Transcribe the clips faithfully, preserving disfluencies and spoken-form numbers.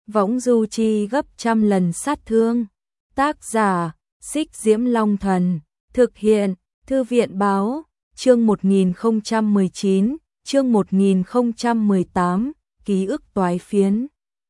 võng du chi gấp trăm lần sát thương. Tác giả, Xích Diễm Long Thần, thực hiện, Thư viện Báo, chương một nghìn không trăm mười chín, chương một nghìn không trăm mười tám, ký ức toái phiến.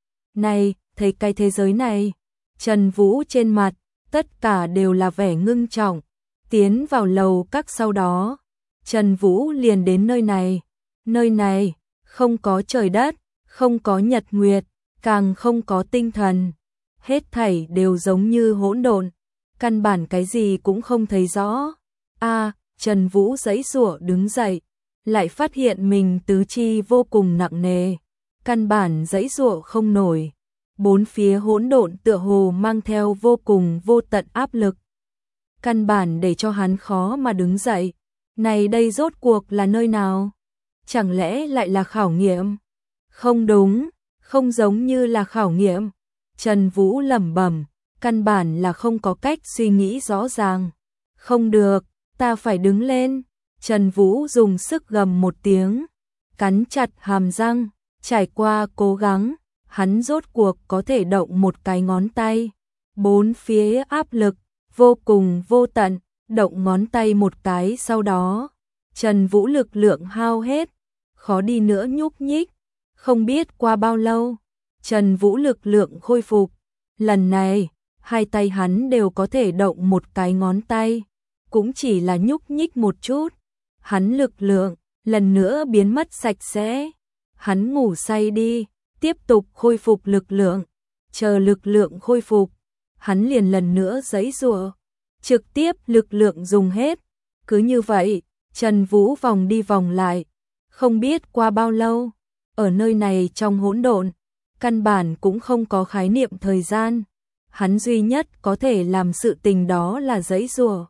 Này, thấy cái thế giới này, Trần Vũ trên mặt, tất cả đều là vẻ ngưng trọng. Tiến vào lầu các sau đó, Trần Vũ liền đến nơi này. Nơi này, không có trời đất, không có nhật nguyệt, càng không có tinh thần. Hết thảy đều giống như hỗn độn, căn bản cái gì cũng không thấy rõ. A, Trần Vũ giãy giụa đứng dậy, lại phát hiện mình tứ chi vô cùng nặng nề, căn bản giãy giụa không nổi. Bốn phía hỗn độn tựa hồ mang theo vô cùng vô tận áp lực, căn bản để cho hắn khó mà đứng dậy. Này đây rốt cuộc là nơi nào? Chẳng lẽ lại là khảo nghiệm? Không đúng, không giống như là khảo nghiệm. Trần Vũ lẩm bẩm, căn bản là không có cách suy nghĩ rõ ràng. Không được, ta phải đứng lên. Trần Vũ dùng sức gầm một tiếng, cắn chặt hàm răng, trải qua cố gắng, hắn rốt cuộc có thể động một cái ngón tay. Bốn phía áp lực, vô cùng vô tận, động ngón tay một cái sau đó, Trần Vũ lực lượng hao hết, khó đi nữa nhúc nhích. Không biết qua bao lâu, Trần Vũ lực lượng khôi phục. Lần này, hai tay hắn đều có thể động một cái ngón tay, cũng chỉ là nhúc nhích một chút. Hắn lực lượng lần nữa biến mất sạch sẽ. Hắn ngủ say đi, tiếp tục khôi phục lực lượng. Chờ lực lượng khôi phục, hắn liền lần nữa giãy giụa, trực tiếp lực lượng dùng hết. Cứ như vậy, Trần Vũ vòng đi vòng lại, không biết qua bao lâu. Ở nơi này trong hỗn độn, căn bản cũng không có khái niệm thời gian. Hắn duy nhất có thể làm sự tình đó là giãy giụa.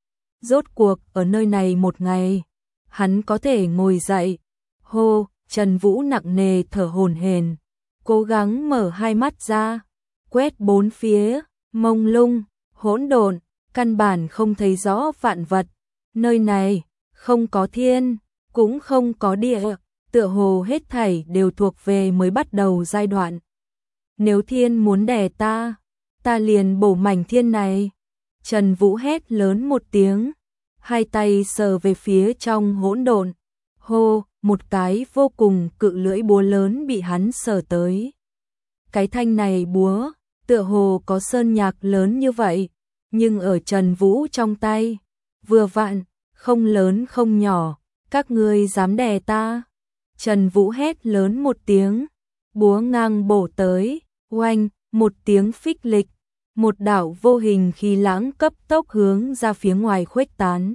Rốt cuộc ở nơi này một ngày, hắn có thể ngồi dậy. Hô, Trần Vũ nặng nề thở hổn hển, cố gắng mở hai mắt ra, quét bốn phía, mông lung, hỗn độn, căn bản không thấy rõ vạn vật. Nơi này không có thiên, cũng không có địa, tựa hồ hết thảy đều thuộc về mới bắt đầu giai đoạn. Nếu thiên muốn đè ta, ta liền bổ mảnh thiên này. Trần Vũ hét lớn một tiếng, hai tay sờ về phía trong hỗn độn. Hô, một cái vô cùng cự lưỡi búa lớn bị hắn sờ tới. Cái thanh này búa, tựa hồ có sơn nhạc lớn như vậy, nhưng ở Trần Vũ trong tay, vừa vặn, không lớn không nhỏ. Các ngươi dám đè ta? Trần Vũ hét lớn một tiếng, búa ngang bổ tới, oanh, một tiếng phích lịch, một đạo vô hình khí lãng cấp tốc hướng ra phía ngoài khuếch tán.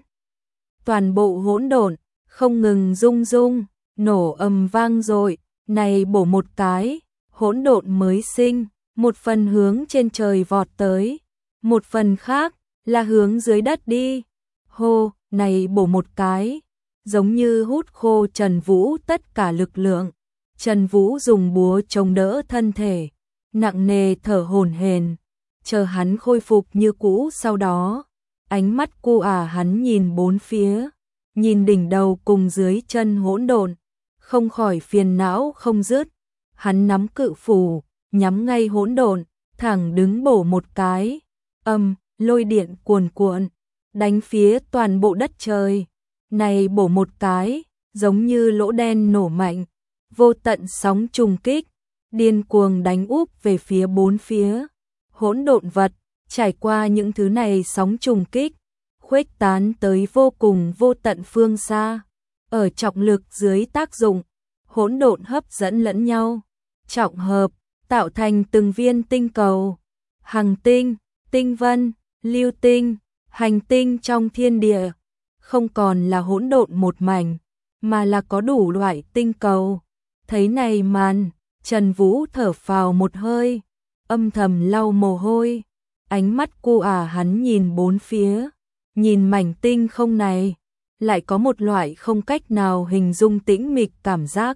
Toàn bộ hỗn độn không ngừng rung rung, nổ ầm vang dội. Này bổ một cái, hỗn độn mới sinh, một phần hướng trên trời vọt tới, một phần khác là hướng dưới đất đi. Hô, này bổ một cái, giống như hút khô Trần Vũ tất cả lực lượng. Trần Vũ dùng búa chống đỡ thân thể, nặng nề thở hổn hển, chờ hắn khôi phục như cũ. Sau đó, ánh mắt cu ả hắn nhìn bốn phía, nhìn đỉnh đầu cùng dưới chân hỗn độn, không khỏi phiền não không dứt. Hắn nắm cự phủ, nhắm ngay hỗn độn, thẳng đứng bổ một cái. Âm, lôi điện cuồn cuộn, đánh phía toàn bộ đất trời. Này bổ một cái, giống như lỗ đen nổ mạnh, vô tận sóng trùng kích, điên cuồng đánh úp về phía bốn phía. Hỗn độn vật, trải qua những thứ này sóng trùng kích, khuếch tán tới vô cùng vô tận phương xa. Ở trọng lực dưới tác dụng, hỗn độn hấp dẫn lẫn nhau, trọng hợp, tạo thành từng viên tinh cầu, hằng tinh, tinh vân, lưu tinh, hành tinh trong thiên địa. Không còn là hỗn độn một mảnh, mà là có đủ loại tinh cầu. Thấy này màn, Trần Vũ thở phào một hơi, âm thầm lau mồ hôi. Ánh mắt cu ả hắn nhìn bốn phía, nhìn mảnh tinh không này, lại có một loại không cách nào hình dung tĩnh mịch cảm giác.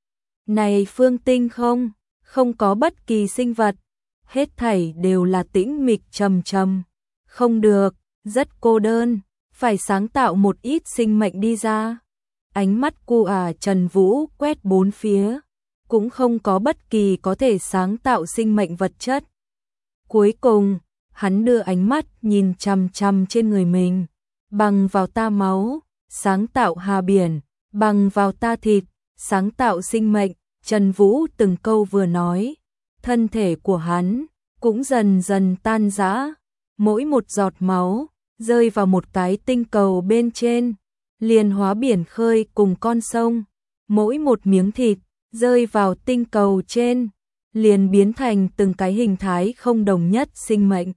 Này phương tinh không, không có bất kỳ sinh vật, hết thảy đều là tĩnh mịch trầm trầm. Không được, rất cô đơn, phải sáng tạo một ít sinh mệnh đi ra. Ánh mắt cu ả Trần Vũ quét bốn phía, cũng không có bất kỳ có thể sáng tạo sinh mệnh vật chất. Cuối cùng, hắn đưa ánh mắt nhìn chằm chằm trên người mình, bằng vào ta máu, sáng tạo hà biển, bằng vào ta thịt, sáng tạo sinh mệnh. Trần Vũ từng câu vừa nói, thân thể của hắn cũng dần dần tan rã, mỗi một giọt máu rơi vào một cái tinh cầu bên trên, liền hóa biển khơi cùng con sông, mỗi một miếng thịt rơi vào tinh cầu trên, liền biến thành từng cái hình thái không đồng nhất sinh mệnh.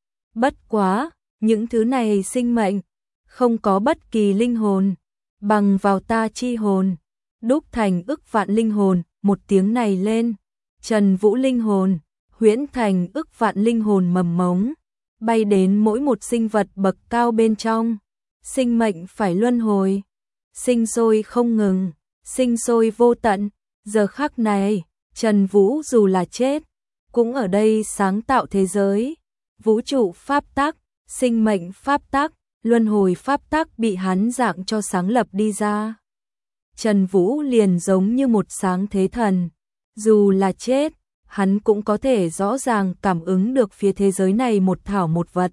Bất quá, những thứ này sinh mệnh không có bất kỳ linh hồn, bằng vào ta chi hồn, đúc thành ức vạn linh hồn. Một tiếng này lên, Trần Vũ linh hồn huyễn thành ức vạn linh hồn mầm mống, bay đến mỗi một sinh vật bậc cao bên trong. Sinh mệnh phải luân hồi, sinh sôi không ngừng, sinh sôi vô tận. Giờ khắc này, Trần Vũ dù là chết, cũng ở đây sáng tạo thế giới. Vũ trụ pháp tắc, sinh mệnh pháp tắc, luân hồi pháp tắc bị hắn dạng cho sáng lập đi ra. Trần Vũ liền giống như một sáng thế thần, dù là chết, hắn cũng có thể rõ ràng cảm ứng được phía thế giới này một thảo một vật.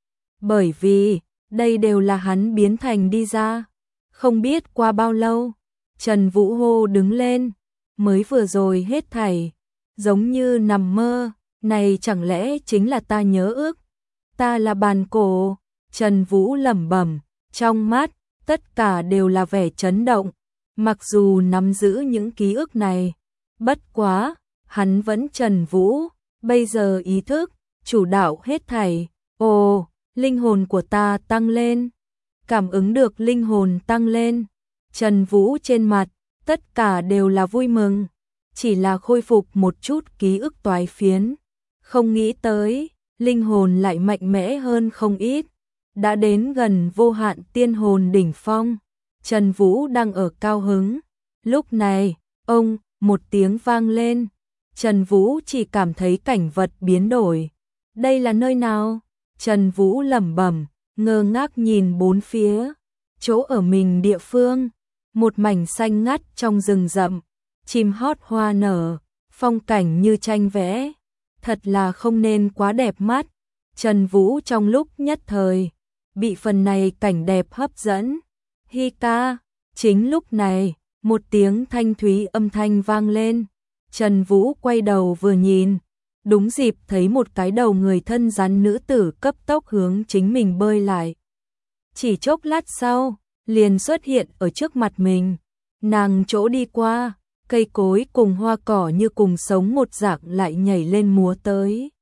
Bởi vì, đây đều là hắn biến thành đi ra. Không biết qua bao lâu, Trần Vũ hô đứng lên, mới vừa rồi hết thảy, giống như nằm mơ, này chẳng lẽ chính là ta nhớ ước. Ta là bàn cổ, Trần Vũ lẩm bẩm, trong mắt, tất cả đều là vẻ chấn động. Mặc dù nắm giữ những ký ức này, bất quá, hắn vẫn Trần Vũ, bây giờ ý thức, chủ đạo hết thảy. Ồ, linh hồn của ta tăng lên, cảm ứng được linh hồn tăng lên. Trần Vũ trên mặt, tất cả đều là vui mừng, chỉ là khôi phục một chút ký ức toái phiến. Không nghĩ tới, linh hồn lại mạnh mẽ hơn không ít, đã đến gần vô hạn tiên hồn đỉnh phong. Trần Vũ đang ở cao hứng. Lúc này, ông, một tiếng vang lên. Trần Vũ chỉ cảm thấy cảnh vật biến đổi. Đây là nơi nào? Trần Vũ lẩm bẩm, ngơ ngác nhìn bốn phía. Chỗ ở mình địa phương, một mảnh xanh ngắt trong rừng rậm, chim hót hoa nở, phong cảnh như tranh vẽ, thật là không nên quá đẹp mắt. Trần Vũ trong lúc nhất thời bị phần này cảnh đẹp hấp dẫn. Hi ca, chính lúc này, một tiếng thanh thúy âm thanh vang lên. Trần Vũ quay đầu vừa nhìn, đúng dịp thấy một cái đầu người thân rắn nữ tử cấp tốc hướng chính mình bơi lại. Chỉ chốc lát sau, liền xuất hiện ở trước mặt mình. Nàng chỗ đi qua, cây cối cùng hoa cỏ như cùng sống một dạng lại nhảy lên múa tới.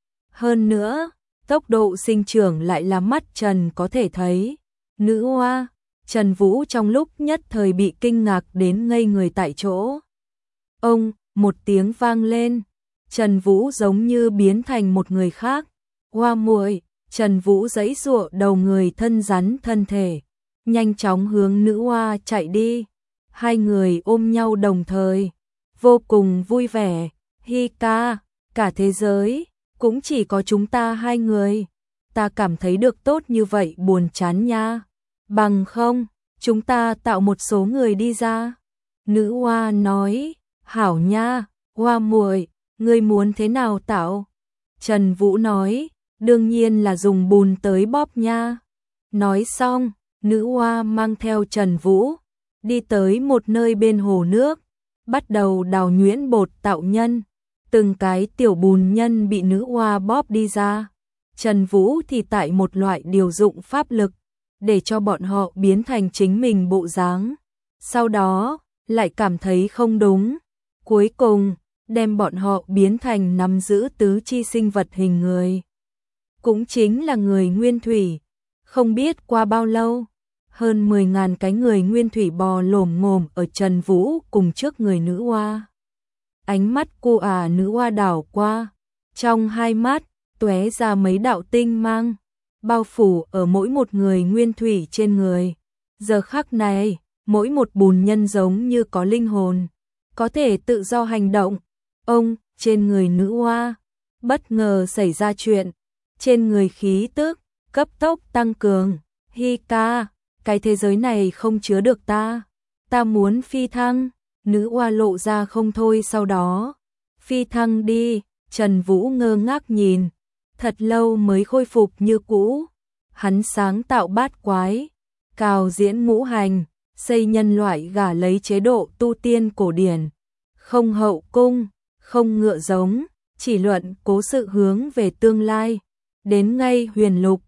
Hơn nữa, tốc độ sinh trưởng lại là mắt Trần có thể thấy. Nữ hoa, Trần Vũ trong lúc nhất thời bị kinh ngạc đến ngây người tại chỗ. Ông, một tiếng vang lên, Trần Vũ giống như biến thành một người khác. Hoa muội, Trần Vũ giãy giụa đầu người thân rắn thân thể, nhanh chóng hướng nữ hoa chạy đi. Hai người ôm nhau đồng thời, vô cùng vui vẻ. Hi ca, cả thế giới, cũng chỉ có chúng ta hai người. Ta cảm thấy được tốt như vậy buồn chán nha. Bằng không, chúng ta tạo một số người đi ra. Nữ hoa nói, hảo nha, hoa muội, ngươi muốn thế nào tạo? Trần Vũ nói, đương nhiên là dùng bùn tới bóp nha. Nói xong, nữ hoa mang theo Trần Vũ, đi tới một nơi bên hồ nước, bắt đầu đào nhuyễn bột tạo nhân. Từng cái tiểu bùn nhân bị nữ hoa bóp đi ra. Trần Vũ thì tại một loại điều dụng pháp lực, để cho bọn họ biến thành chính mình bộ dáng. Sau đó, lại cảm thấy không đúng. Cuối cùng, đem bọn họ biến thành nắm giữ tứ chi sinh vật hình người. Cũng chính là người nguyên thủy. Không biết qua bao lâu, hơn mười ngàn cái người nguyên thủy bò lồm ngồm ở Trần Vũ cùng trước người nữ hoa. Ánh mắt cô ả nữ hoa đảo qua, trong hai mắt, tóe ra mấy đạo tinh mang, bao phủ ở mỗi một người nguyên thủy trên người. Giờ khắc này, mỗi một bùn nhân giống như có linh hồn, có thể tự do hành động. Ông, trên người nữ hoa, bất ngờ xảy ra chuyện, trên người khí tức, cấp tốc tăng cường. Hi ca, cái thế giới này không chứa được ta, ta muốn phi thăng. Nữ oa lộ ra không thôi, sau đó phi thăng đi. Trần Vũ ngơ ngác nhìn, thật lâu mới khôi phục như cũ. Hắn sáng tạo bát quái, cào diễn ngũ hành, xây nhân loại gả lấy chế độ tu tiên cổ điển, không hậu cung, không ngựa giống, chỉ luận cố sự hướng về tương lai. Đến ngay huyền lục,